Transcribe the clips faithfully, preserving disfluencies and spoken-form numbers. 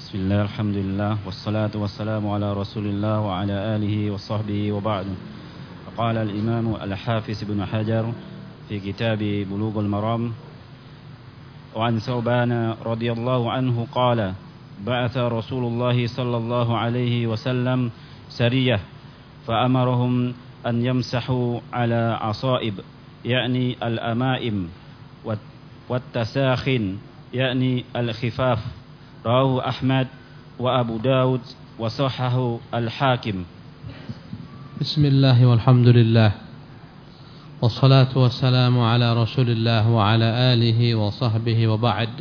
Bismillah, alhamdulillah, wassalatu wassalamu ala rasulillah wa ala alihi wa sahbihi wa ba'du. Qala al-imam al-hafiz ibn Hajar fi kitab Bulughul Maram wa an Thawban radhiyallahu anhu qala ba'atha Rasulullah sallallahu alaihi wasallam sariyah fa amarahum an yamsahu ala asaib yani al-amaim wat tasakhin yani al-khifaf. Rawahu Ahmad wa Abu Dawud wa sahahu al-Hakim. Bismillah walhamdulillah wassalatu wassalamu ala rasulillah wa ala alihi wa sahbihi wa ba'd.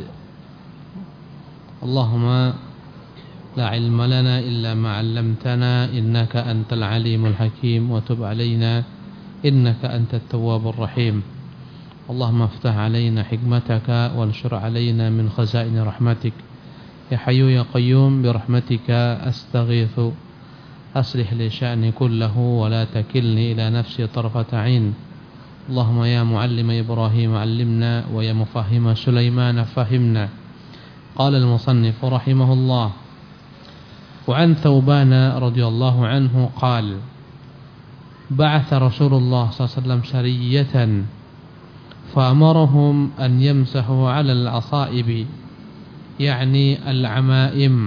Allahumma la ilma lana illa ma 'allamtana innaka antal alimul hakim wa tub alaina innaka antat tawwabur rahim. Allahumma iftah alaina hikmataka wanshur alaina min khazain rahmatik. Ya Hayyu ya Qayyum birahmatika astaghithu aslih li sya'ni kullahu wa la takilni ila nafsi tarfata 'ain. Allahumma ya muallima Ibrahim 'allimna wa ya mufahhima Sulaiman fahimna. Qala al-musannif rahimahullah wa an Thawban radhiyallahu anhu qala ba'atha Rasulullah sallallahu alaihi wasallam sariyatan fa amarahum an yamsahu 'ala al-asaibi يعني العمائم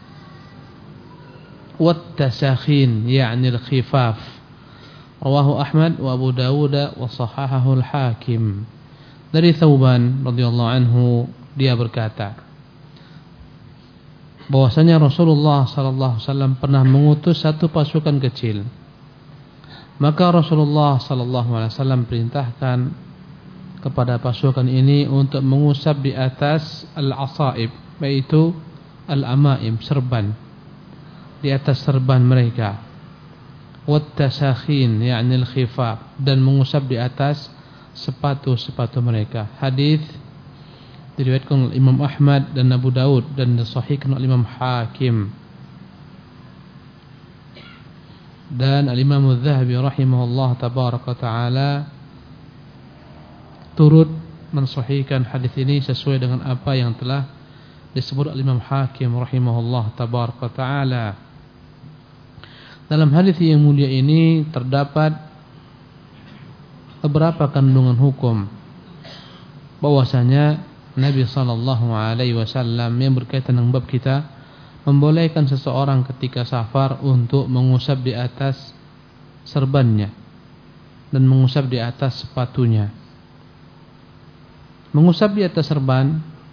والتساخين يعني الخفاف. رواه أحمد وأبو داود وصححه الحاكم. Dari Thawban radhiyallahu anhu, dia berkata bahwasanya Rasulullah sallallahu alaihi wasallam pernah mengutus satu pasukan kecil. Maka Rasulullah sallallahu alaihi wasallam perintahkan kepada pasukan ini untuk mengusap di atas al-asaib, yaitu al-amaim, serban, di atas serban mereka, wat tasakhin yakni al-khifaf, dan mengusap di atas sepatu-sepatu mereka. Hadis diriwayatkan oleh Imam Ahmad dan Abu Daud dan disahihkan oleh Imam Hakim. Dan al-Imam Az-Zahabi rahimahullah tabaraka taala turut mensahihkan hadis ini sesuai dengan apa yang telah disebut oleh Imam Hakim rahimahullah tabaraka taala. Dalam hadis yang mulia ini terdapat beberapa kandungan hukum bahwasanya Nabi sallallahu alaihi wasallam yang berkaitan dengan bab kita membolehkan seseorang ketika safar untuk mengusap di atas serbannya dan mengusap di atas sepatunya. Mengusap di atas serban,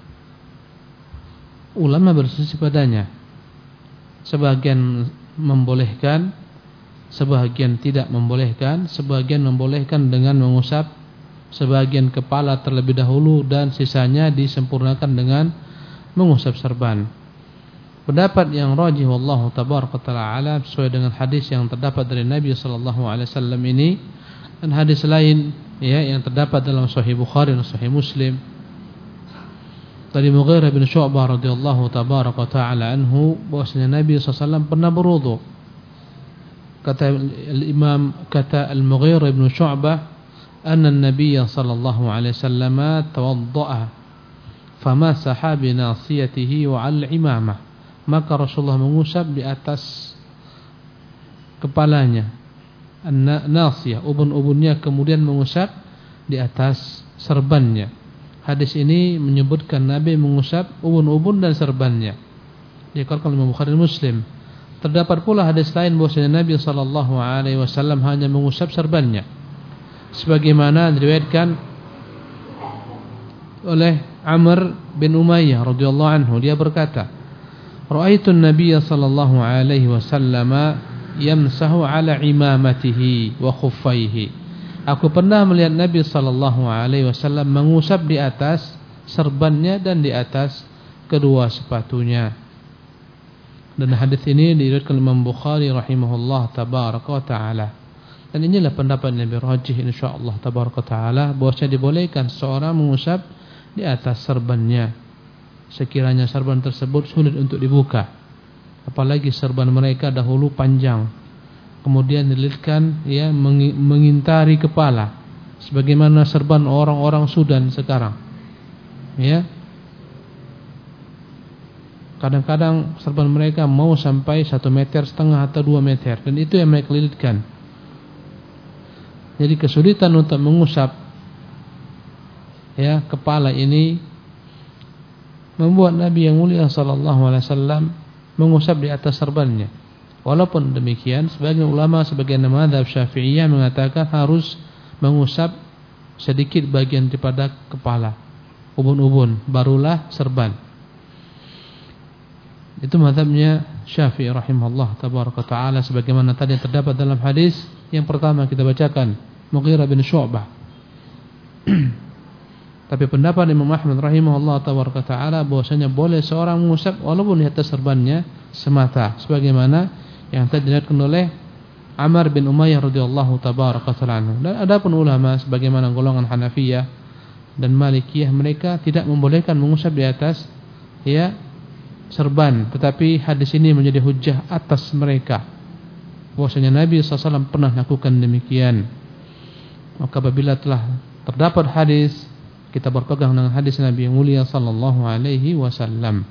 ulama berselisih padanya. Sebagian membolehkan, sebagian tidak membolehkan, sebagian membolehkan dengan mengusap sebagian kepala terlebih dahulu dan sisanya disempurnakan dengan mengusap serban. Pendapat yang rajih wallahu tabaraka taala sesuai dengan hadis yang terdapat dari Nabi sallallahu alaihi wasallam ini dan hadis lain ya yang terdapat dalam Sahih Bukhari dan Sahih Muslim dari Mughirah bin Syu'bah radhiyallahu tabaraka taala anhu bahwasanya Nabi sallallahu alaihi wasallam pernah berwudu. Kata al-Imam kata al-Mughirah bin Syu'bah anna an-nabiy sallallahu alaihi wasallam tawadda'a famasaha bi nasiyatihi wa 'al-imamah. Maka Rasulullah mengusap di atas kepalanya nasiyah, ubun-ubunnya, kemudian mengusap di atas serbannya. Hadis ini menyebutkan Nabi mengusap ubun-ubun dan serbannya. Dikeluarkan oleh Imam Bukhari dan Muslim. Terdapat pula hadis lain bahwasanya Nabi sallallahu alaihi wasallam hanya mengusap serbannya. Sebagaimana diriwayatkan oleh Amr bin Umayyah radhiyallahu anhu, dia berkata, "Ra'aitu an-nabiy sallallahu alaihi wasallam yamsahu ala imamatihi wa khuffaihi." Aku pernah melihat Nabi sallallahu alaihi wasallam mengusap di atas serbannya dan di atas kedua sepatunya. Dan hadis ini diriwayatkan Imam Bukhari rahimahullah tabaraka wa taala. Dan inilah pendapat yang lebih rajih insyaallah tabaraka wa taala bahwasanya dibolehkan seorang mengusap di atas serbannya sekiranya serban tersebut sulit untuk dibuka. Apalagi serban mereka dahulu panjang, kemudian dililitkan ya mengintari kepala, sebagaimana serban orang-orang Sudan sekarang. Ya, Kadang-kadang serban mereka mau sampai satu meter setengah atau dua meter, dan itu yang mereka lilitkan. Jadi kesulitan untuk mengusap ya kepala ini membuat Nabi yang mulia sallallahu alaihi wasallam mengusap di atas serbannya. Walaupun demikian, sebagian ulama, sebagian mazhab Syafi'iyah mengatakan harus mengusap sedikit bagian daripada kepala, ubun-ubun, barulah serban. Itu mazhabnya Syafi'i rahimahullah tabaraka taala, sebagaimana tadi yang terdapat dalam hadis yang pertama kita bacakan, Mughirah bin Syu'bah. Tapi pendapat Imam Ahmad rahimahullah tabaraka taala bahwasanya boleh seorang mengusap walaupun di atas serbannya semata, sebagaimana yang tadi diriwayatkan oleh Amr bin Umayyah radhiyallahu tabaraka taala anhu. Dan adapun ulama sebagaimana golongan Hanafiyah dan Malikiyah, mereka tidak membolehkan mengusap di atas ya serban, tetapi hadis ini menjadi hujjah atas mereka bahwasanya Nabi sallallahu alaihi wasallam pernah lakukan demikian. Maka apabila telah terdapat hadis, kita berpegang dengan hadis Nabi yang mulia sallallahu alaihi wasallam.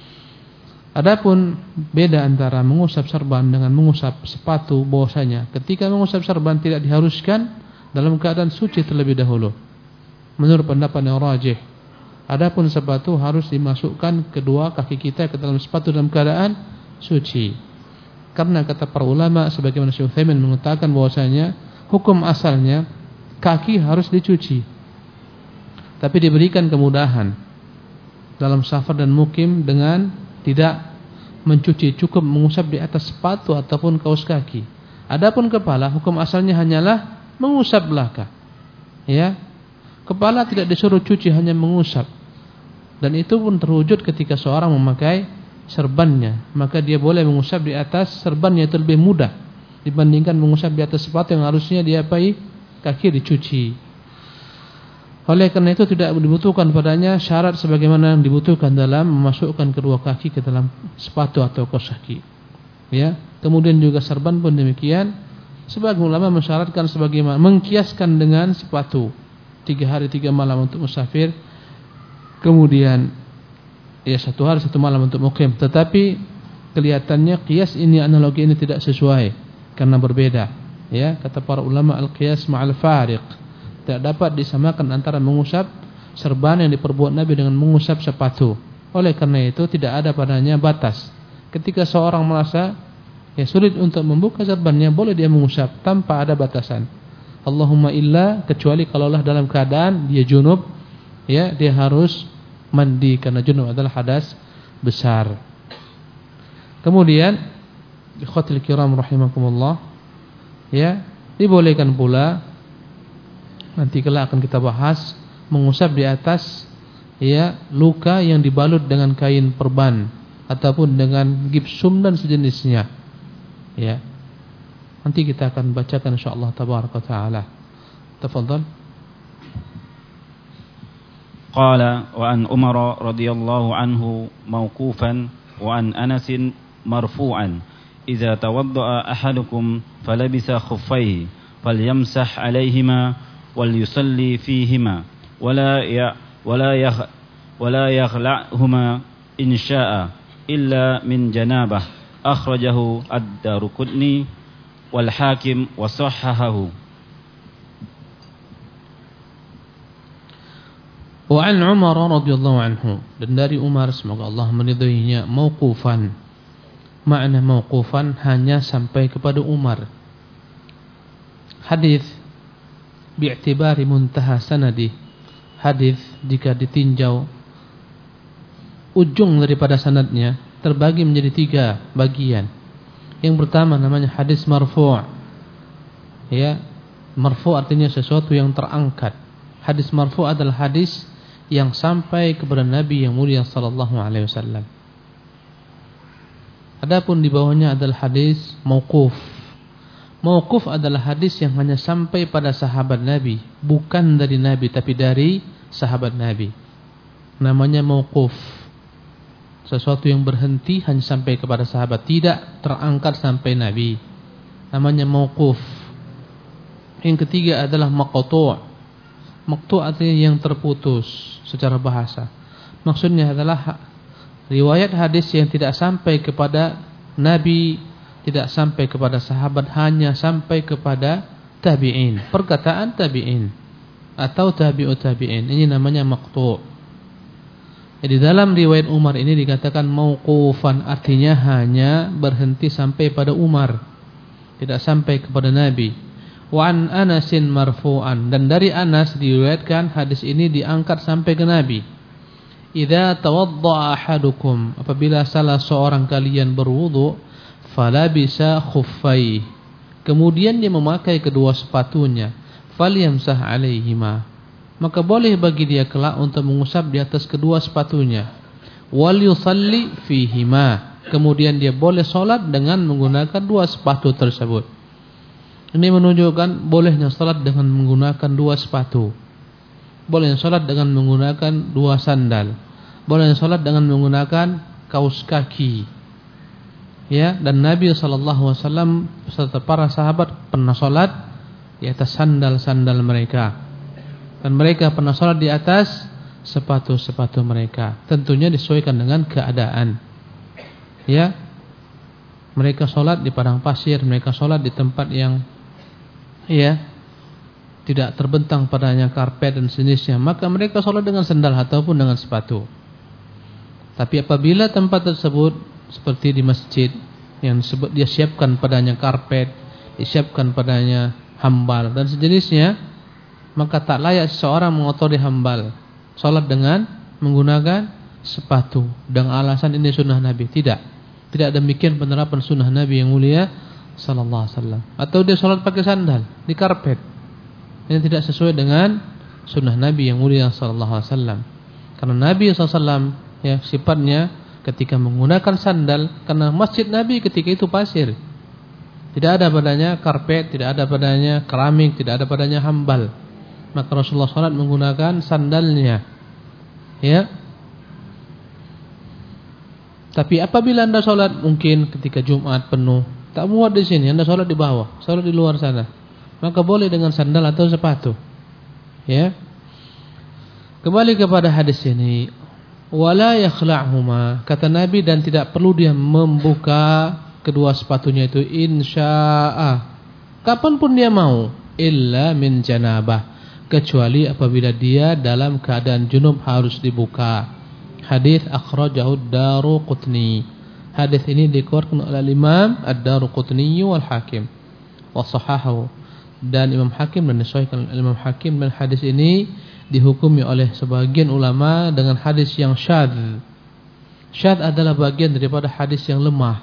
Adapun beda antara mengusap serban dengan mengusap sepatu, bahwasanya ketika mengusap serban tidak diharuskan dalam keadaan suci terlebih dahulu, menurut pendapat yang rajih. Adapun sepatu harus dimasukkan kedua kaki kita ke dalam sepatu dalam keadaan suci. Karena kata para ulama sebagaimana Syekh Utsaimin mengatakan bahwasanya hukum asalnya kaki harus dicuci, tapi diberikan kemudahan dalam safar dan mukim dengan tidak mencuci, cukup mengusap di atas sepatu ataupun kaos kaki. Adapun kepala, hukum asalnya hanyalah mengusap belaka. Ya, kepala tidak disuruh cuci, hanya mengusap. Dan itu pun terwujud ketika seorang memakai serbannya, maka dia boleh mengusap di atas serbannya, itu lebih mudah dibandingkan mengusap di atas sepatu yang harusnya dia pakai kaki dicuci. Oleh karena itu tidak dibutuhkan padanya syarat sebagaimana yang dibutuhkan dalam memasukkan kedua kaki ke dalam sepatu atau kaos kaki. Ya, kemudian juga serban pun demikian. Sebagian ulama mensyaratkan sebagaimana mengkiaskan dengan sepatu, tiga hari tiga malam untuk musafir, kemudian ya satu hari satu malam untuk mukim. Tetapi kelihatannya kias ini, analogi ini tidak sesuai karena berbeda. Ya, kata para ulama al-qiyas ma'al fariq, tidak dapat disamakan antara mengusap serban yang diperbuat Nabi dengan mengusap sepatu. Oleh karena itu tidak ada padanya batas. Ketika seorang merasa ya sulit untuk membuka serbannya, boleh dia mengusap tanpa ada batasan. Allahumma illa, kecuali kalaulah dalam keadaan dia junub, ya dia harus mandi karena junub adalah hadas besar. Kemudian ikhwatul kiram rahimakumullah, ya dibolehkan pula, nanti kelak akan kita bahas, mengusap di atas ya luka yang dibalut dengan kain perban ataupun dengan gipsum dan sejenisnya. Ya, nanti kita akan bacakan insyaallah tabaraka taala. Tafadhal. Qala wa an Umar radhiyallahu anhu mauqufan wa an Anas marfu'an idza tawadda'a ahadukum falabisa khuffaihi falyamsah 'alayhima wal yusalli fihima wala ya wala ya wala yakhla'huma in syaa'a illa min janabah. Akhrajahu ad-Daruqutni wal Hakim wa sahhahahu. Wa an Umar radhiyallahu anhu, dan dari Umar semoga Allah meridhoinya, mauqufan. Makna mauqufan hanya sampai kepada Umar. Hadis bi'tibari muntaha sanadi, hadis jika ditinjau ujung daripada sanadnya terbagi menjadi tiga bagian. Yang pertama namanya hadis marfu'. Ya, marfu' artinya sesuatu yang terangkat. Hadis marfu' adalah hadis yang sampai kepada Nabi yang mulia sallallahu alaihi wasallam. Adapun di bawahnya adalah hadis mauquf. Mauquf adalah hadis yang hanya sampai pada sahabat Nabi, bukan dari Nabi tapi dari sahabat Nabi. Namanya mauquf. Sesuatu yang berhenti hanya sampai kepada sahabat, tidak terangkat sampai Nabi. Namanya mauquf. Yang ketiga adalah maqtu'. Maqtu' artinya yang terputus secara bahasa. Maksudnya adalah riwayat hadis yang tidak sampai kepada Nabi, tidak sampai kepada sahabat, hanya sampai kepada tabi'in, perkataan tabi'in atau tabi'ut tabi'in. Ini namanya maqtu'. Jadi dalam riwayat Umar ini dikatakan mauqufan, artinya hanya berhenti sampai pada Umar, tidak sampai kepada Nabi. Wa an Anasin marfu'an, dan dari Anas diriwayatkan hadis ini diangkat sampai ke Nabi. Idza tawadda'a ahadukum, apabila salah seorang kalian berwudu, falabisa khuffai, kemudian dia memakai kedua sepatunya, falyamsah alaihima, maka boleh bagi dia kelak untuk mengusap di atas kedua sepatunya. Wal yusalli fihima, kemudian dia boleh salat dengan menggunakan dua sepatu tersebut. Ini menunjukkan bolehnya salat dengan menggunakan dua sepatu. Bolehnya salat dengan menggunakan dua sandal. Bolehnya salat dengan menggunakan kaos kaki. Ya, dan Nabi sallallahu alaihi wasallam serta para sahabat pernah salat di atas sandal-sandal mereka. Dan mereka pernah sholat di atas sepatu-sepatu mereka. Tentunya disesuaikan dengan keadaan. Ya, mereka sholat di padang pasir, mereka sholat di tempat yang ya tidak terbentang padanya karpet dan sejenisnya, maka mereka sholat dengan sandal ataupun dengan sepatu. Tapi apabila tempat tersebut seperti di masjid yang dia siapkan padanya karpet, disiapkan padanya hambal dan sejenisnya, maka tak layak seseorang mengotori hambal, salat dengan menggunakan sepatu dengan alasan ini sunnah Nabi. Tidak, tidak demikian penerapan sunnah Nabi yang mulia sallallahu alaihi wasallam. Atau dia salat pakai sandal di karpet, ini tidak sesuai dengan sunnah Nabi yang mulia sallallahu alaihi wasallam. Karena Nabi sallallahu alaihi wasallam ya sifatnya ketika menggunakan sandal, karena masjid Nabi ketika itu pasir, tidak ada padanya karpet, tidak ada padanya keramik, tidak ada padanya hambal. Maka Rasulullah salat menggunakan sandalnya. Ya. Tapi apabila Anda salat mungkin ketika Jumat penuh, tak muat di sini, Anda salat di bawah, salat di luar sana, maka boleh dengan sandal atau sepatu. Ya. Kembali kepada hadis ini, wala yakhla'huma, kata Nabi, dan tidak perlu dia membuka kedua sepatunya itu insya'a, kapanpun dia mau, illa min janabah, kecuali apabila dia dalam keadaan junub harus dibuka. Hadis akhrajahu ad-Daruqutni. Hadis ini dikeluarkan oleh Imam ad-Daruqutni wal Hakim wa sahahahu, dan Imam Hakim dan disahihkan oleh Imam Hakim, dan hadis ini dihukumi oleh sebagian ulama dengan hadis yang syadz. Syadz adalah bagian daripada hadis yang lemah.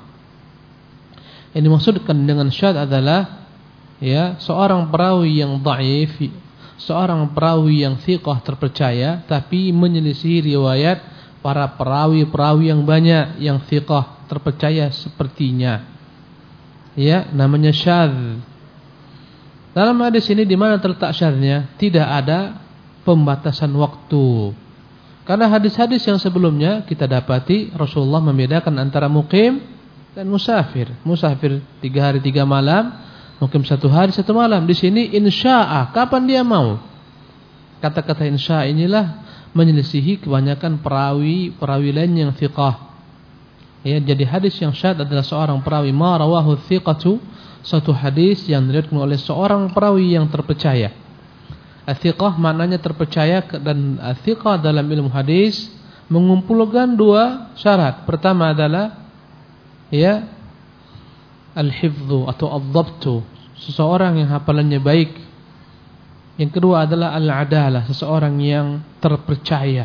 Yang dimaksudkan dengan syadz adalah ya seorang perawi yang dhaif, seorang perawi yang thiqah terpercaya tapi menyelisih riwayat para perawi-perawi yang banyak yang thiqah terpercaya sepertinya. Ya, namanya syadz. Dalam hadis ini di mana terletak syadznya? Tidak ada pembatasan waktu. Karena hadis-hadis yang sebelumnya kita dapati Rasulullah membedakan antara muqim dan musafir. Musafir tiga hari tiga malam, mungkin satu hari satu malam. Di sini insya'a, kapan dia mau. Kata-kata insya' inilah menyelisihi kebanyakan perawi-perawi lain yang thiqah. Ya, jadi hadis yang syadz adalah seorang perawi ma rawahu thiqatu, satu hadis yang diriwayatkan oleh seorang perawi yang terpercaya. Thiqah maknanya terpercaya, dan thiqah dalam ilmu hadis mengumpulkan dua syarat. Pertama adalah ya al-hifdzu atau ad-dhabtu, seseorang yang hafalannya baik. Yang kedua adalah al-adalah, seseorang yang terpercaya,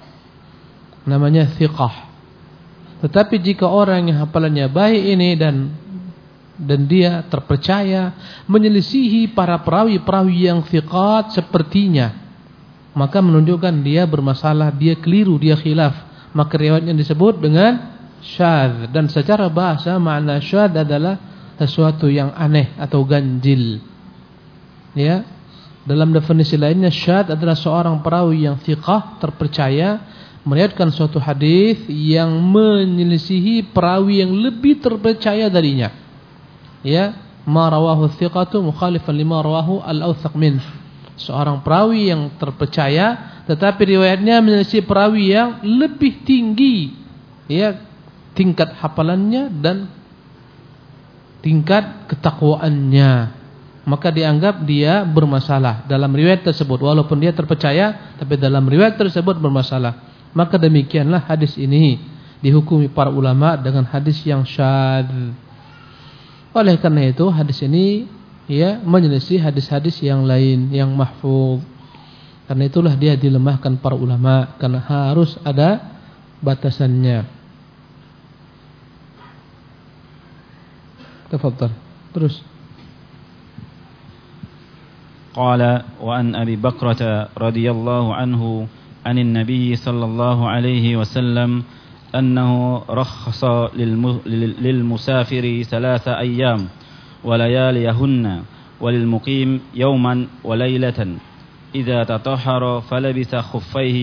namanya thiqah. Tetapi jika orang yang hafalannya baik ini dan dan dia terpercaya menyelisihi para perawi-perawi yang thiqat sepertinya, maka menunjukkan dia bermasalah, dia keliru, dia khilaf, maka riwayatnya disebut dengan syadz. Dan secara bahasa makna syadz adalah sesuatu yang aneh atau ganjil. Ya, dalam definisi lainnya syadz adalah seorang perawi yang thiqah terpercaya meriwayatkan suatu hadis yang menyelisihi perawi yang lebih terpercaya darinya. Ya, ma rawahu thiqatu mukhalifan lima rawahu al-awthaq min. Seorang perawi yang terpercaya tetapi riwayatnya menyelisihi perawi yang lebih tinggi ya tingkat hafalannya dan tingkat ketakwaannya, maka dianggap dia bermasalah dalam riwayat tersebut. Walaupun dia terpercaya, tapi dalam riwayat tersebut bermasalah. Maka demikianlah hadis ini dihukumi para ulama dengan hadis yang syadz. Oleh karena itu hadis ini ya menyelisih hadis-hadis yang lain yang mahfuz. Karena itulah dia dilemahkan para ulama, karena harus ada batasannya. Tafadhal. Terus. Qala wa an Abi Bakrah radhiyallahu anhu عن النبي صلى الله عليه وسلم أنه رخص للمسافر ثلاث أيام ولياليهن وللمقيم يوما وليلة إذا تطهر فلبس خفيه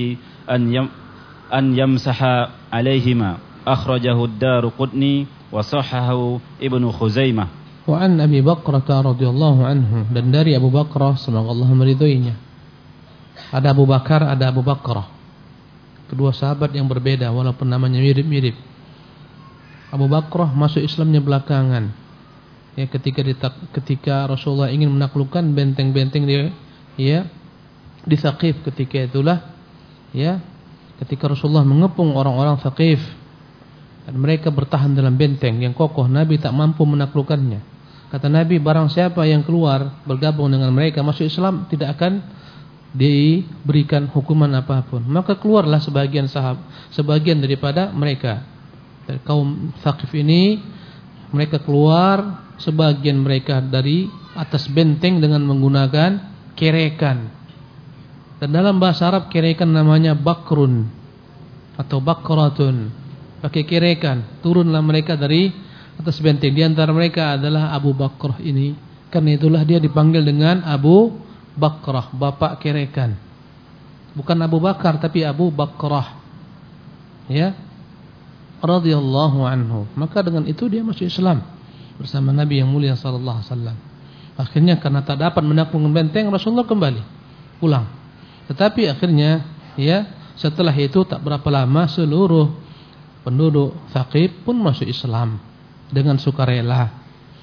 أن يمسح عليهما أخرجه الدارقطني وصححه ابن خزيمة. وعن أبي بكرة رضي الله عنه, dan dari Abu Bakrah semoga Allah meridhoinya. Ada Abu Bakar, ada Abu Bakrah. Kedua sahabat yang berbeda walaupun namanya mirip-mirip. Abu Bakrah masuk Islamnya belakangan. Ya, ketika ditak, ketika Rasulullah ingin menaklukkan benteng-benteng dia, ya, di Thaqif ketika itulah, ya, ketika Rasulullah mengepung orang-orang Thaqif dan mereka bertahan dalam benteng yang kokoh, Nabi tak mampu menaklukkannya. Kata Nabi, barang siapa yang keluar bergabung dengan mereka masuk Islam tidak akan diberikan hukuman apapun. Maka keluarlah sebagian sahabat, sebagian daripada mereka dari kaum Thaqif ini, mereka keluar sebagian mereka dari atas benteng dengan menggunakan kerekan. Dan dalam bahasa Arab kerekan namanya bakrun atau bakratun, pakai kerekan. Turunlah mereka dari atas benteng. Di antara mereka adalah Abu Bakrah ini. Karena itulah dia dipanggil dengan Abu Bakrah, bapak kerekan. Bukan Abu Bakar tapi Abu Bakrah. Ya. Radhiyallahu anhu. Maka dengan itu dia masuk Islam bersama Nabi yang mulia sallallahu alaihi wasallam. Akhirnya karena tak dapat menaklukkan benteng, Rasulullah kembali pulang. Tetapi akhirnya ya, setelah itu tak berapa lama seluruh penduduk Thaqif pun masuk Islam dengan sukarela.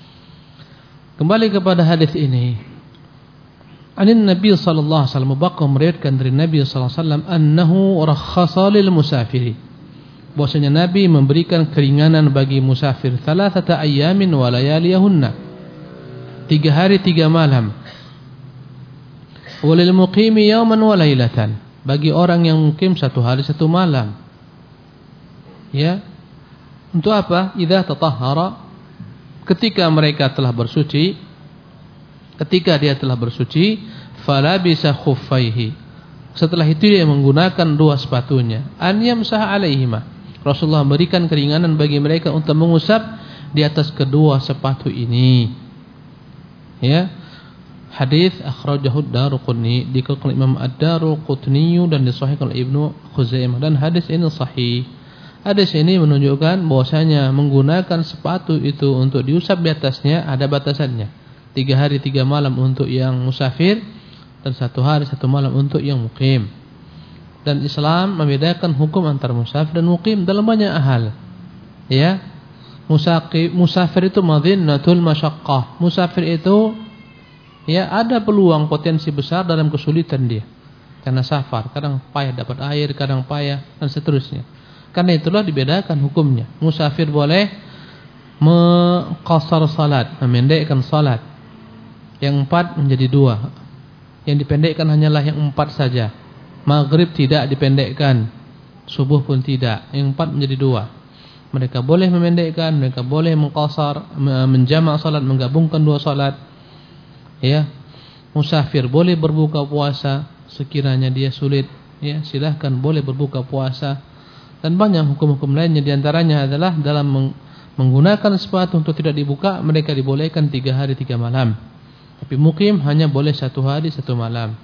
Kembali kepada hadis ini. Anin Nabi sallallahu alaihi wasallam, Bakar meriwayatkan dari Nabi sallallahu alaihi wasallam annahu rakhasa lil musafiri, bahwasanya Nabi memberikan keringanan bagi musafir thalathata ayyamin wa layaliyahunna, tiga hari tiga malam, walil muqimi yawman wa lailatan, bagi orang yang mukim satu hari satu malam. Ya. Untuk apa? Idza tatahhara, ketika mereka telah bersuci. Ketika dia telah bersuci, fala bisa khuffaihi, setelah itu dia menggunakan dua sepatunya. An yamsah alaihima, Rasulullah memberikan keringanan bagi mereka untuk mengusap di atas kedua sepatu ini. Ya. Hadis akhrajahu ad-Darqutni, dikeluarkan Imam ad-Darqutni dan disahihkan oleh Ibnu Khuzaimah, dan hadis ini sahih. Hadis ini menunjukkan bahwasanya menggunakan sepatu itu untuk diusap di atasnya ada batasannya. Tiga hari tiga malam untuk yang musafir dan satu hari satu malam untuk yang mukim. Dan Islam membedakan hukum antara musafir dan mukim dalam banyak hal. Ya, musafir, musafir itu madhinnatul masyaqqah. Musafir itu ya ada peluang potensi besar dalam kesulitan dia. Karena safar, kadang payah dapat air, kadang payah dan seterusnya. Karena itulah dibedakan hukumnya. Musafir boleh mengqasar salat, memendekkan salat. Yang empat menjadi dua. Yang dipendekkan hanyalah yang empat saja. Maghrib tidak dipendekkan, subuh pun tidak. Yang empat menjadi dua. Mereka boleh memendekkan, mereka boleh mengqasar, menjamak salat, menggabungkan dua salat. Ya. Musafir boleh berbuka puasa sekiranya dia sulit. Ya, silahkan boleh berbuka puasa. Dan banyak hukum-hukum lainnya, di antaranya adalah dalam menggunakan sepatu untuk tidak dibuka, mereka dibolehkan tiga hari tiga malam. Tapi mukim hanya boleh satu hari satu malam.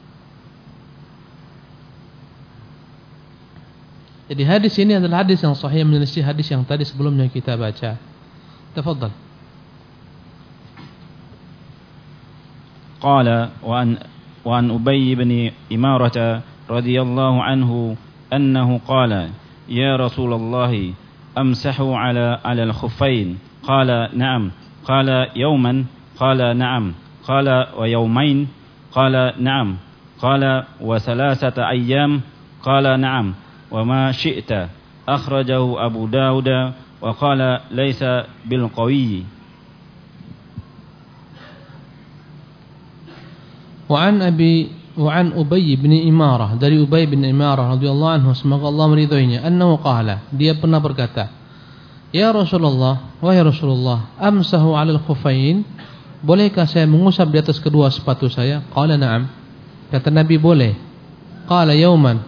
Jadi hadis ini adalah hadis yang sahih menyelisih hadis yang tadi sebelumnya kita baca. Tafadhal. Qala wa an wa an Ubay bin Imarah radhiyallahu anhu annahu qala يا رسول الله أمسح على على الخفين قال نعم قال يوما قال نعم قال ويومين قال نعم قال وثلاثة أيام قال نعم وما شئت أخرجه أبو داود وقال ليس بالقوي. وعن أبي وعن أبي بن إمارة dari Ubay bin Imarah radhiyallahu anhu semoga Allah meridhoinya annahu qala dia pernah berkata ya Rasulullah wahai Rasulullah amsahu 'alal khuffain bolehkah saya mengusap di atas kedua sepatu saya qala na'am kata Nabi boleh qala yauman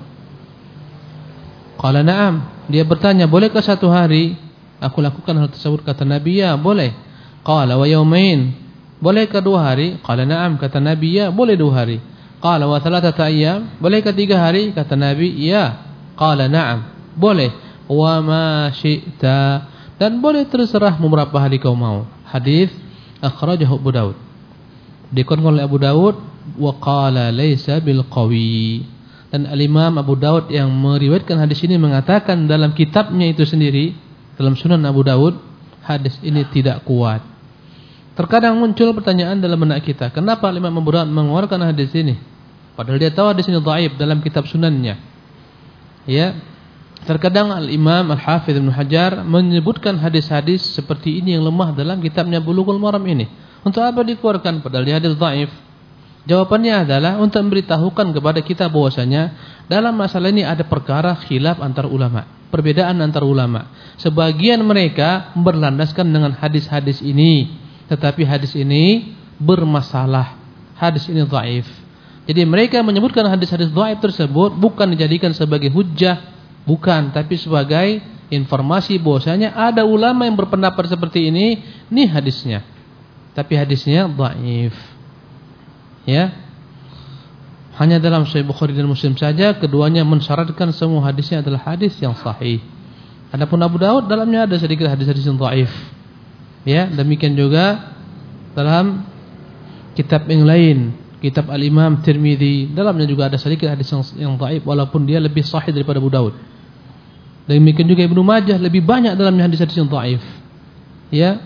qala na'am dia bertanya bolehkah satu hari aku lakukan hal tersebut kata Nabi ya boleh qala wa yaumain bolehkah dua hari qala na'am kata Nabi ya boleh dua hari qala wa thalathata ayyam bolehkah tiga hari kata Nabi ya qala na'am boleh wa ma syi'ta dan boleh terserah beberapa hari kau mau. Hadis akhrajahu Abu Daud dikeluarkan oleh Abu Daud wa qala laisa bil qawi dan al-Imam Abu Daud yang meriwayatkan hadis ini mengatakan dalam kitabnya itu sendiri dalam Sunan Abu Daud hadis ini tidak kuat. Terkadang muncul pertanyaan dalam benak kita, kenapa Imam Abu Daud mengeluarkan hadis ini? Padahal dia tahu hadis ini dhaif dalam kitab sunannya. Ya. Terkadang Al-Imam Al-Hafidz Ibnu Hajar menyebutkan hadis-hadis seperti ini yang lemah dalam kitabnya Bulughul Maram ini. Untuk apa dikeluarkan padahal dia hadis dhaif? Jawabannya adalah untuk memberitahukan kepada kita bahwasanya dalam masalah ini ada perkara khilaf antar ulama, perbedaan antar ulama. Sebagian mereka berlandaskan dengan hadis-hadis ini. Tetapi hadis ini bermasalah. Hadis ini dhaif. Jadi mereka menyebutkan hadis-hadis dhaif tersebut bukan dijadikan sebagai hujjah, bukan, tapi sebagai informasi bahwasanya ada ulama yang berpendapat seperti ini, ini hadisnya. Tapi hadisnya dhaif. Ya. Hanya dalam Sahih Bukhari dan Muslim saja keduanya mensyaratkan semua hadisnya adalah hadis yang sahih. Adapun Abu Daud dalamnya ada sedikit hadis-hadis yang dhaif. Ya, demikian juga dalam kitab yang lain, kitab Al-Imam Tirmidzi, dalamnya juga ada sedikit hadis yang, yang dhaif walaupun dia lebih sahih daripada Abu Daud. Demikian juga Ibnu Majah lebih banyak dalamnya hadis-hadis yang dhaif. Ya.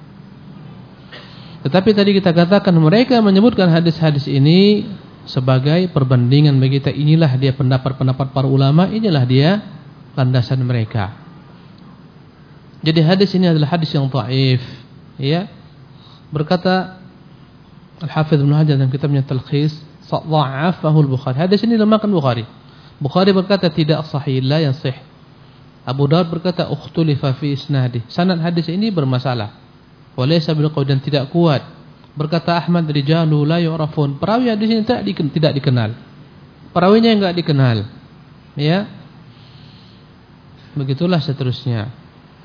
Tetapi tadi kita katakan mereka menyebutkan hadis-hadis ini sebagai perbandingan bagi kita, inilah dia pendapat-pendapat para ulama, inilah dia landasan mereka. Jadi hadis ini adalah hadis yang dhaif, ya. Berkata Al-Hafidz Ibnu Hajar dalam kitabnya Talkhis, dha'afahu al-Bukhari. Hadis ini lemahkan Bukhari. Bukhari berkata tidak sahih, la yasih. Abu Daud berkata ukhtulifa fi isnadi. Sanad hadis ini bermasalah. Wa laysa bil qawi dan tidak kuat. Berkata Ahmad rijalu la yu'rafun. Perawi hadis ini tidak dikenal, tidak dikenal. Perawinya enggak dikenal. Ya. Begitulah seterusnya.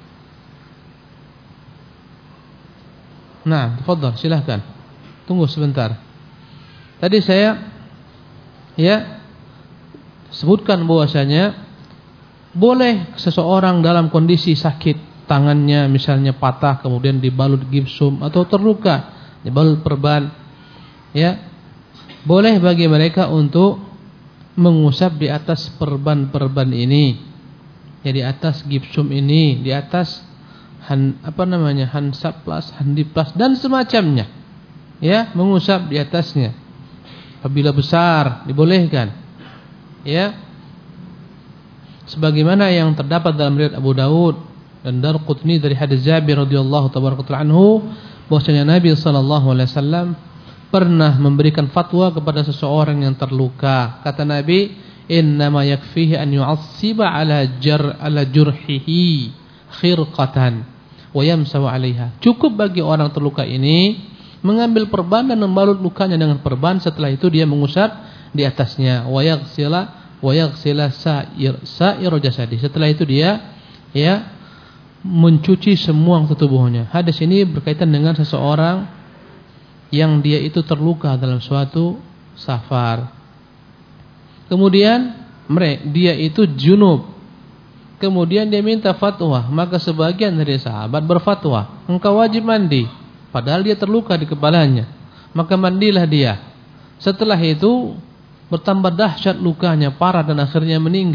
Nah, tafadhal, silahkan. Tunggu sebentar. Tadi saya ya sebutkan bahwasanya boleh seseorang dalam kondisi sakit, tangannya misalnya patah kemudian dibalut gipsum atau terluka, dibalut perban, ya. Boleh bagi mereka untuk mengusap di atas perban-perban ini. Ya, di atas gipsum ini, di atas Han, apa namanya hansaplas, handiplas dan semacamnya, ya, mengusap di atasnya. Apabila besar dibolehkan, ya, sebagaimana yang terdapat dalam riwayat Abu Daud dan Darqutni dari hadis Jabir radhiyallahu tabaraka anhu, bahwasanya Nabi sallallahu alaihi wasallam pernah memberikan fatwa kepada seseorang yang terluka. Kata Nabi, innama yakfihi an yu'assiba ala jar ala jurhihi khirqatan wa yamsahu 'alaiha. Cukup bagi orang terluka ini mengambil perban dan membalut lukanya dengan perban, setelah itu dia mengusap di atasnya. Wa yaghsila wa yaghsila sa'ir sa'ir jasadi. Setelah itu dia ya mencuci semua tubuhnya. Hadis ini berkaitan dengan seseorang yang dia itu terluka dalam suatu safar. Kemudian dia itu junub. Kemudian dia minta fatwa, maka sebagian dari sahabat berfatwa, engkau wajib mandi, padahal dia terluka di kepalanya. Maka mandilah dia. Setelah itu bertambah dahsyat lukanya, parah dan akhirnya meninggal.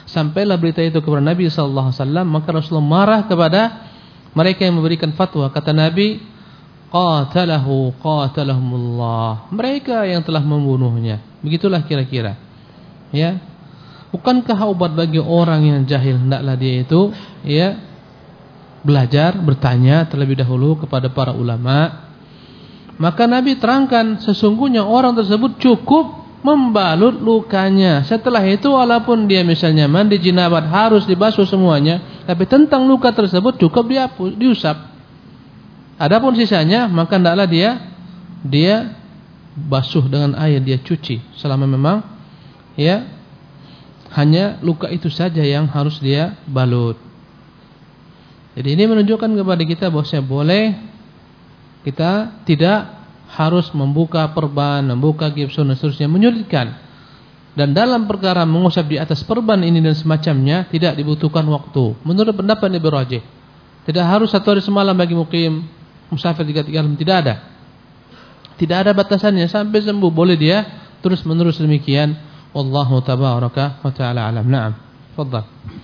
Sampailah berita itu kepada Nabi sallallahu alaihi wasallam, maka Rasulullah marah kepada mereka yang memberikan fatwa. Kata Nabi, qatalahu qatalahumullah, mereka yang telah membunuhnya. Begitulah kira-kira. Ya. Bukankah obat bagi orang yang jahil hendaklah dia itu ya belajar, bertanya terlebih dahulu kepada para ulama. Maka Nabi terangkan sesungguhnya orang tersebut cukup membalut lukanya. Setelah itu walaupun dia misalnya mandi jinabat harus dibasuh semuanya, tapi tentang luka tersebut cukup dihapus, diusap. Adapun sisanya maka hendaklah dia dia basuh dengan air, dia cuci selama memang ya hanya luka itu saja yang harus dia balut. Jadi ini menunjukkan kepada kita bahwasanya boleh kita tidak harus membuka perban, membuka gipsun dan seterusnya, menyulitkan. Dan dalam perkara mengusap di atas perban ini dan semacamnya tidak dibutuhkan waktu. Menurut pendapat Ibnu Rajih, tidak harus satu hari semalam bagi mukim, musafir tiga tiga malam, tidak ada. Tidak ada batasannya, sampai sembuh boleh dia terus menerus demikian. Wallahu tabaraka wa ta'ala alam. Naam. Tafadhal.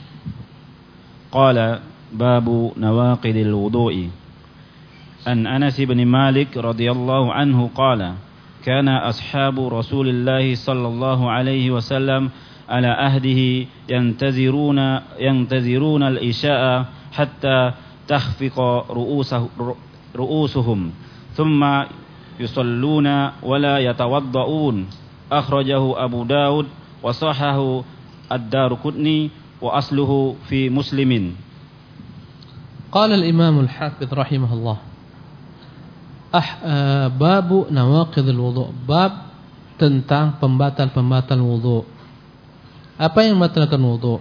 Qala babu nawaqidil wudu'i. An Anas bin Malik radhiyallahu anhu qala kana ashabu Rasulillah sallallahu alaihi wasallam ala ahdihi yantaziruna yantaziruna al-isha'a hatta takhfiqa ru'usuhum thumma yusalluna wa la yatawadda'un. Akhrajahu Abu Daud wa sahahu ad-Darqutni wa asluhu fi Muslimin. Qala al-Imam al-Hafidh rahimahullah, ah, uh, babu nawaqidil wudu', bab tentang pembatal-pembatal wudu'. Apa yang membatalkan wudu'?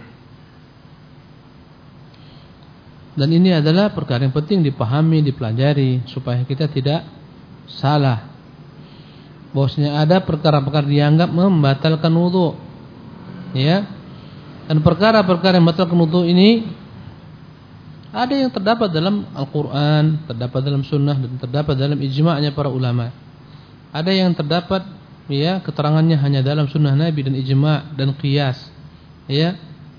Dan ini adalah perkara yang penting dipahami, dipelajari supaya kita tidak salah. Bahwasanya ada perkara-perkara dianggap membatalkan wudu. Ya. Dan perkara-perkara yang membatalkan wudu ini ada yang terdapat dalam Al-Qur'an, terdapat dalam sunnah dan terdapat dalam ijma'nya para ulama. Ada yang terdapat ya keterangannya hanya dalam sunnah Nabi dan ijma' dan qiyas. Ya.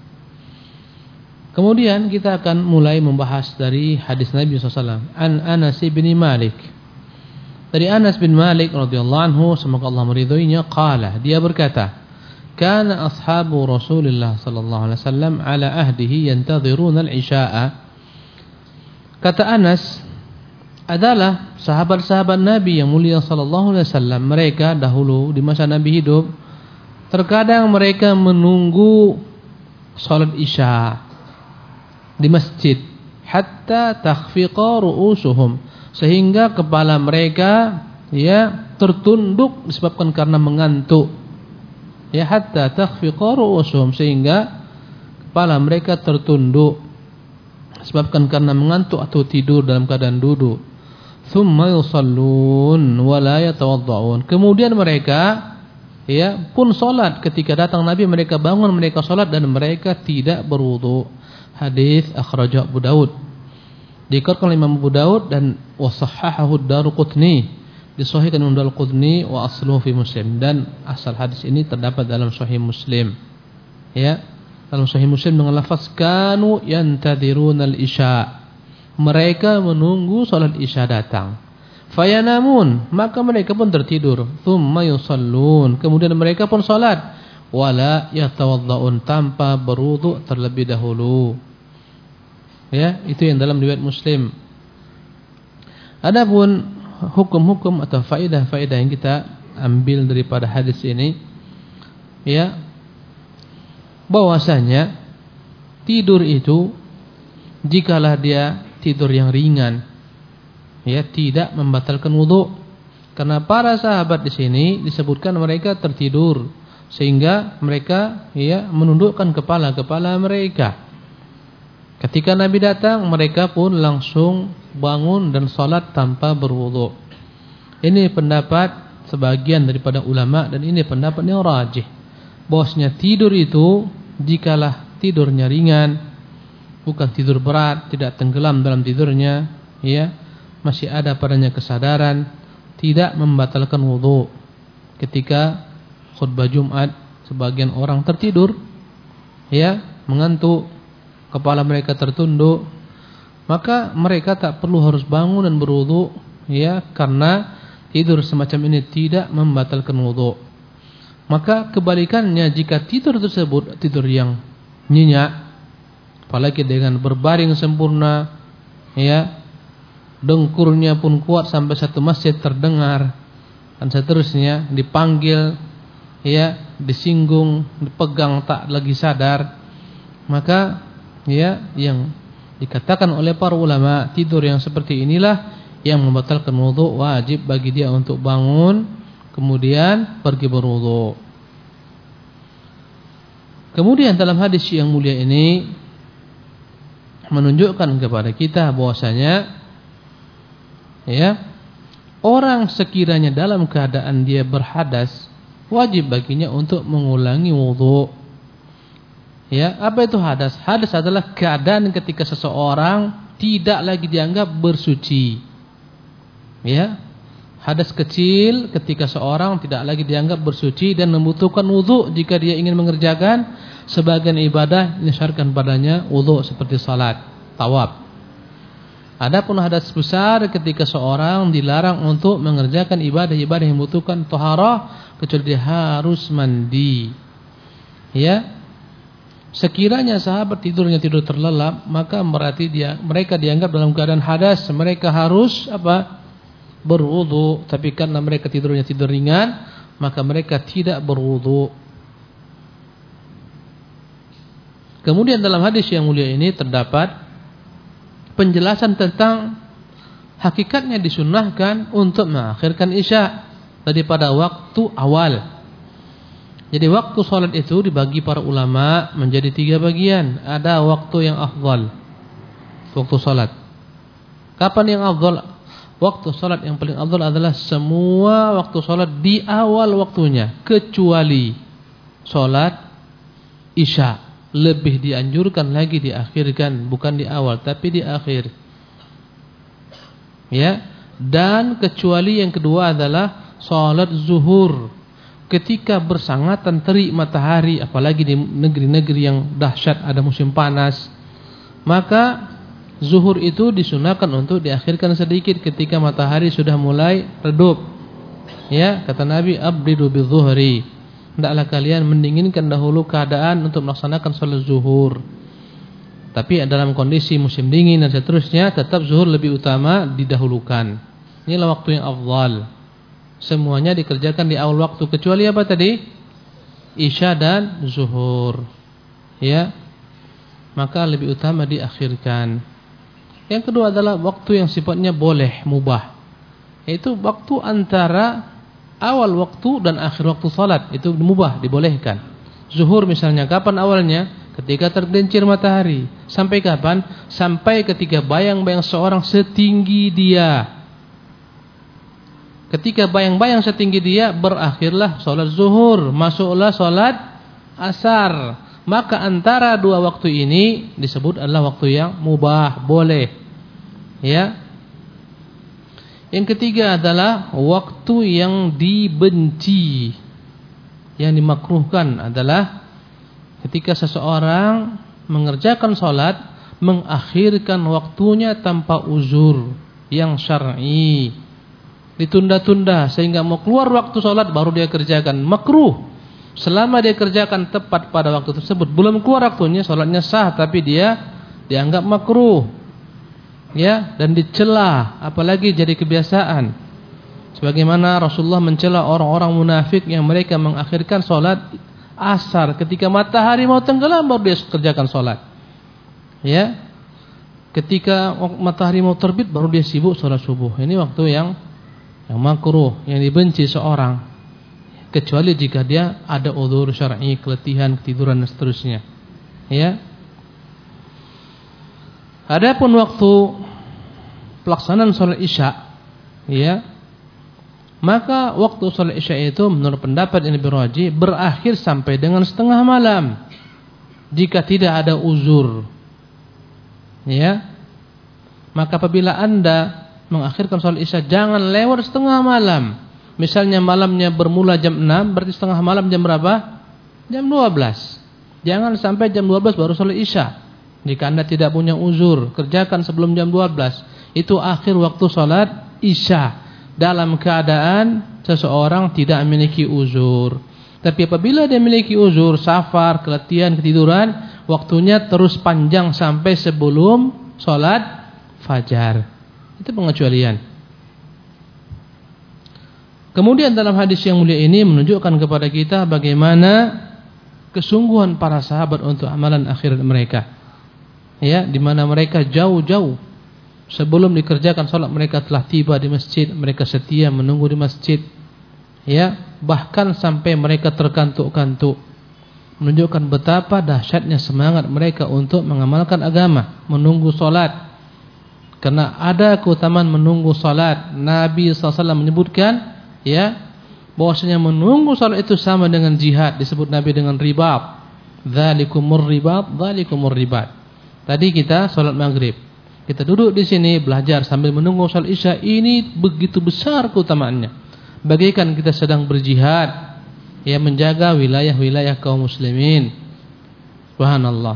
Kemudian kita akan mulai membahas dari hadis Nabi sallallahu alaihi wasallam. An Anas bin Malik. Dari Anas bin Malik radhiyallahu anhu, semoga Allah meridhoinya, qala, dia berkata, kana ashabu Rasulillah sallallahu alaihi wasallam ala ahdihi yantadhiruna al-isya'a. Kata Anas, adalah sahabat-sahabat Nabi yang mulia sallallahu alaihi wasallam, mereka dahulu di masa Nabi hidup, terkadang mereka menunggu salat Isya di masjid hatta takhfiqa ru'usuhum, sehingga kepala mereka ya tertunduk disebabkan karena mengantuk. Ya hatta takhfiqa ru'usuhum, sehingga kepala mereka tertunduk disebabkan karena mengantuk atau tidur dalam keadaan duduk. Tsumma yusallun wa la yatawadda'un. Kemudian mereka ya pun salat, ketika datang Nabi mereka bangun, mereka salat dan mereka tidak berwudu. Hadis akhrajahu Abu Daud. Dikatakan oleh Imam Abu Daud dan wasahhahahu ad-Darqutni, disahihkan oleh Darqutni wa asluhu fi Muslim, dan asal hadis ini terdapat dalam Sahih Muslim. Ya, dalam Sahih Muslim dengan lafaz kanu yantadiruna al-isya, mereka menunggu salat Isya datang. Fayanamun, maka mereka pun tertidur. Tsumma yusallun, kemudian mereka pun salat. Wala yatawadda'un, tanpa berwudu terlebih dahulu. Ya, itu yang dalam riwayat Muslim. Adapun hukum-hukum atau faedah-faedah yang kita ambil daripada hadis ini, ya, bahwasanya tidur itu jikalah dia tidur yang ringan, ya, tidak membatalkan wudu. Karena para sahabat di sini disebutkan mereka tertidur sehingga mereka ya menundukkan kepala-kepala mereka. Ketika Nabi datang, mereka pun langsung bangun dan salat tanpa berwudu. Ini pendapat sebagian daripada ulama dan ini pendapat yang rajih. Bahwasanya tidur itu jikalah tidurnya ringan, bukan tidur berat, tidak tenggelam dalam tidurnya, ya, masih ada padanya kesadaran, tidak membatalkan wudu. Ketika khutbah Jumat sebagian orang tertidur, ya, mengantuk, kepala mereka tertunduk, maka mereka tak perlu harus bangun dan berwudu, ya, karena tidur semacam ini tidak membatalkan wudu. Maka kebalikannya, jika tidur tersebut tidur yang nyenyak, apalagi dengan berbaring sempurna, ya, dengkurnya pun kuat sampai satu masjid terdengar, dan seterusnya, dipanggil, ya, disinggung, dipegang tak lagi sadar, maka, ya, yang dikatakan oleh para ulama, tidur yang seperti inilah yang membatalkan wudu, wajib bagi dia untuk bangun kemudian pergi berwudu. Kemudian dalam hadis yang mulia ini menunjukkan kepada kita bahwasanya, ya, orang sekiranya dalam keadaan dia berhadas, wajib baginya untuk mengulangi wudu. Ya, apa itu hadas? Hadas adalah keadaan ketika seseorang tidak lagi dianggap bersuci. Ya, hadas kecil ketika seorang tidak lagi dianggap bersuci dan membutuhkan wudu jika dia ingin mengerjakan sebagian ibadah yang disyaratkan padanya wudu seperti salat, tawaf. Adapun hadas besar ketika seorang dilarang untuk mengerjakan ibadah-ibadah yang membutuhkan taharah kecuali dia harus mandi. Ya. Sekiranya sahabat tidurnya tidur terlelap, maka berarti dia mereka dianggap dalam keadaan hadas, mereka harus apa? Berwudu. Tapi karena mereka tidurnya tidur ringan, maka mereka tidak berwudu. Kemudian dalam hadis yang mulia ini terdapat penjelasan tentang hakikatnya disunnahkan untuk mengakhirkan isya daripada waktu awal. Jadi waktu salat itu dibagi para ulama menjadi tiga bagian. Ada waktu yang afdal, waktu salat. Kapan yang afdal? Waktu salat yang paling afdal adalah semua waktu salat di awal waktunya, kecuali salat isya. Lebih dianjurkan lagi diakhirkan, bukan di awal tapi di akhir. Ya. Dan kecuali yang kedua adalah salat zuhur. Ketika bersangatan terik matahari, apalagi di negeri-negeri yang dahsyat ada musim panas, maka zuhur itu disunahkan untuk diakhirkan sedikit ketika matahari sudah mulai redup. Ya, kata Nabi, abridu bizuhri. Hendaklah kalian mendinginkan dahulu keadaan untuk melaksanakan salat zuhur. Tapi dalam kondisi musim dingin dan seterusnya, tetap zuhur lebih utama didahulukan. Inilah waktu yang afdal. Semuanya dikerjakan di awal waktu kecuali apa tadi? Isya dan zuhur. Ya. Maka lebih utama diakhirkan. Yang kedua adalah waktu yang sifatnya boleh, mubah. Yaitu waktu antara awal waktu dan akhir waktu salat, itu mubah, dibolehkan. Zuhur misalnya, kapan awalnya? Ketika tergelincir matahari. Sampai kapan? Sampai ketika bayang-bayang seorang setinggi dia. Ketika bayang-bayang setinggi dia, berakhirlah salat zuhur, masuklah salat asar. Maka antara dua waktu ini disebut adalah waktu yang mubah, boleh. Ya. Yang ketiga adalah waktu yang dibenci. Yang dimakruhkan adalah ketika seseorang mengerjakan salat, mengakhirkan waktunya tanpa uzur yang syar'i. Ditunda-tunda sehingga mau keluar waktu salat baru dia kerjakan, makruh. Selama dia kerjakan tepat pada waktu tersebut, belum keluar waktunya, salatnya sah, tapi dia dianggap makruh. Ya, dan dicela, apalagi jadi kebiasaan. Sebagaimana Rasulullah mencela orang-orang munafik yang mereka mengakhirkan salat asar ketika matahari mau tenggelam baru dia kerjakan salat. Ya. Ketika matahari mau terbit baru dia sibuk salat subuh. Ini waktu yang yang makruh, yang dibenci seorang, kecuali jika dia ada udzur syar'i, keletihan, ketiduran dan seterusnya. Ya. Adapun waktu pelaksanaan salat Isya, ya, maka waktu salat Isya itu menurut pendapat yang lebih rajih berakhir sampai dengan setengah malam jika tidak ada uzur. Ya. Maka apabila Anda mengakhirkan salat Isya, jangan lewat setengah malam. Misalnya malamnya bermula jam enam, berarti setengah malam jam berapa? Jam dua belas. Jangan sampai jam dua belas baru salat Isya. Jika Anda tidak punya uzur, kerjakan sebelum jam dua belas. Itu akhir waktu salat Isya. Dalam keadaan seseorang tidak memiliki uzur. Tapi apabila dia memiliki uzur, safar, keletihan, ketiduran, waktunya terus panjang sampai sebelum salat fajar. Itu pengecualian. Kemudian dalam hadis yang mulia ini menunjukkan kepada kita bagaimana kesungguhan para sahabat untuk amalan akhirat mereka. Ya, di mana mereka jauh-jauh sebelum dikerjakan salat mereka telah tiba di masjid, mereka setia menunggu di masjid. Ya, bahkan sampai mereka terkantuk-kantuk. Menunjukkan betapa dahsyatnya semangat mereka untuk mengamalkan agama, menunggu salat. Karena ada keutamaan menunggu salat. Nabi sallallahu alaihi wasallam menyebutkan, ya, bahwasanya menunggu salat itu sama dengan jihad. Disebut Nabi dengan ribat. Dzalikumur ribat, dzalikumur ribat. Tadi kita salat maghrib. Kita duduk di sini belajar sambil menunggu salat Isya. Ini begitu besar keutamaannya. Bagaikan kita sedang berjihad, ya, menjaga wilayah-wilayah kaum muslimin. Subhanallah.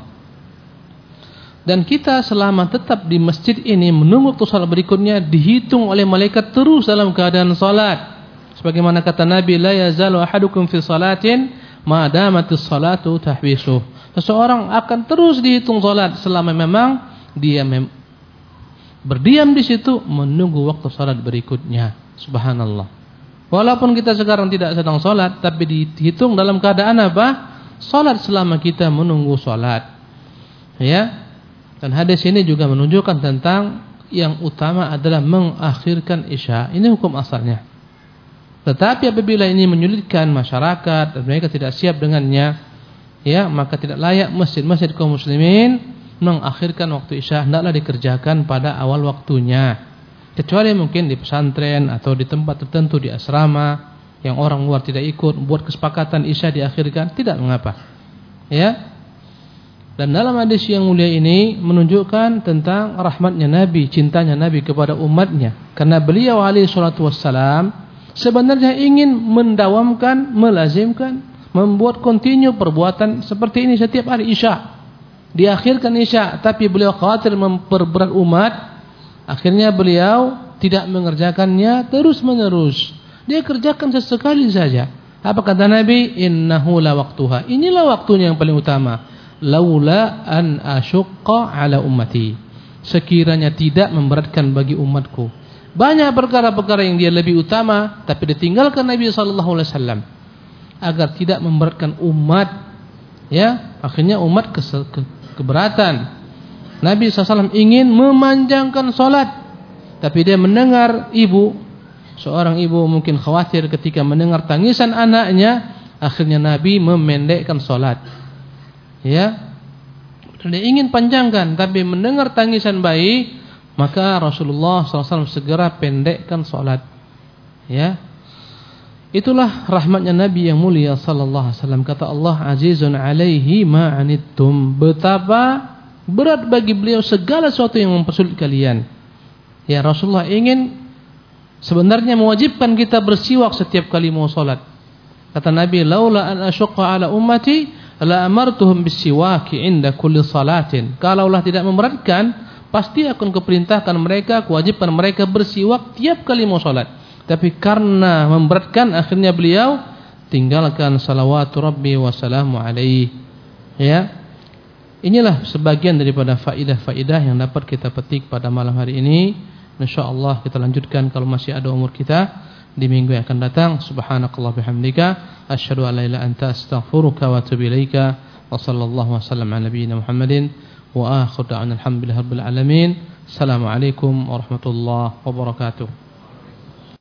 Dan kita selama tetap di masjid ini menunggu waktu salat berikutnya dihitung oleh malaikat terus dalam keadaan salat. Sebagaimana kata Nabi, la yazalu ahadukum fi salatin ma damatis salatu tahbisuh. Seseorang akan terus dihitung salat selama memang dia mem berdiam di situ menunggu waktu salat berikutnya. Subhanallah. Walaupun kita sekarang tidak sedang salat, tapi dihitung dalam keadaan apa? Salat selama kita menunggu salat. Ya. Dan hadis ini juga menunjukkan tentang yang utama adalah mengakhirkan Isya. Ini hukum asalnya. Tetapi apabila ini menyulitkan masyarakat dan mereka tidak siap dengannya, ya, maka tidak layak masjid-masjid kaum muslimin mengakhirkan waktu Isya, hendaklah dikerjakan pada awal waktunya. Kecuali mungkin di pesantren atau di tempat tertentu di asrama yang orang luar tidak ikut, buat kesepakatan Isya diakhirkan, tidak mengapa. Ya. Dan dalam hadis yang mulia ini menunjukkan tentang rahmatnya Nabi, cintanya Nabi kepada umatnya. Karena beliau alaihi salatu wassalam sebenarnya ingin mendawamkan, melazimkan, membuat kontinu perbuatan seperti ini setiap hari Isya. Diakhirkan Isya, tapi beliau khawatir memperberat umat. Akhirnya beliau tidak mengerjakannya terus menerus. Dia kerjakan sesekali saja. Apa kata Nabi? Innahu la waqtuha. Inilah waktunya yang paling utama. Laula an asyqa ala ummati. Sekiranya tidak memberatkan bagi umatku. Banyak perkara-perkara yang dia lebih utama, tapi ditinggalkan Nabi sallallahu alaihi wasallam agar tidak memberatkan umat. Ya, akhirnya umat ke ke keberatan. Nabi sallallahu alaihi wasallam ingin memanjangkan salat, tapi dia mendengar ibu, seorang ibu mungkin khawatir ketika mendengar tangisan anaknya, akhirnya Nabi memendekkan salat. Ya, dia ingin panjangkan, tapi mendengar tangisan bayi, maka Rasulullah sallallahu alaihi wasallam segera pendekkan salat. Ya, itulah rahmatnya Nabi yang mulia sallallahu alaihi wasallam. Kata Allah, azizun alaihi ma anittum, betapa berat bagi beliau segala sesuatu yang mempersulit kalian. Ya, Rasulullah ingin sebenarnya mewajibkan kita bersiwak setiap kali mau salat. Kata Nabi, laula an asyqa ala ummati la amartuhum bisiwaki inda kulli salatin. Kalaulah tidak memberatkan, pasti akan kuperintahkan mereka, kewajiban mereka bersiwak tiap kali mau salat. Tapi karena memberatkan, akhirnya beliau tinggalkan salawatu rabbi wa salamu alaihi. Ya. Inilah sebagian daripada faidah-faidah yang dapat kita petik pada malam hari ini. InsyaAllah kita lanjutkan kalau masih ada umur kita di minggu yang akan datang. Subhanakallah bihamdika asyhadu an la ilaha illa anta astaghfiruka wa atubu ilaika. Wa sallallahu wasallam ala nabiyyina Muhammadin wa akhiru da'wana alhamdulillahi rabbil alamin. Assalamualaikum warahmatullahi wabarakatuh.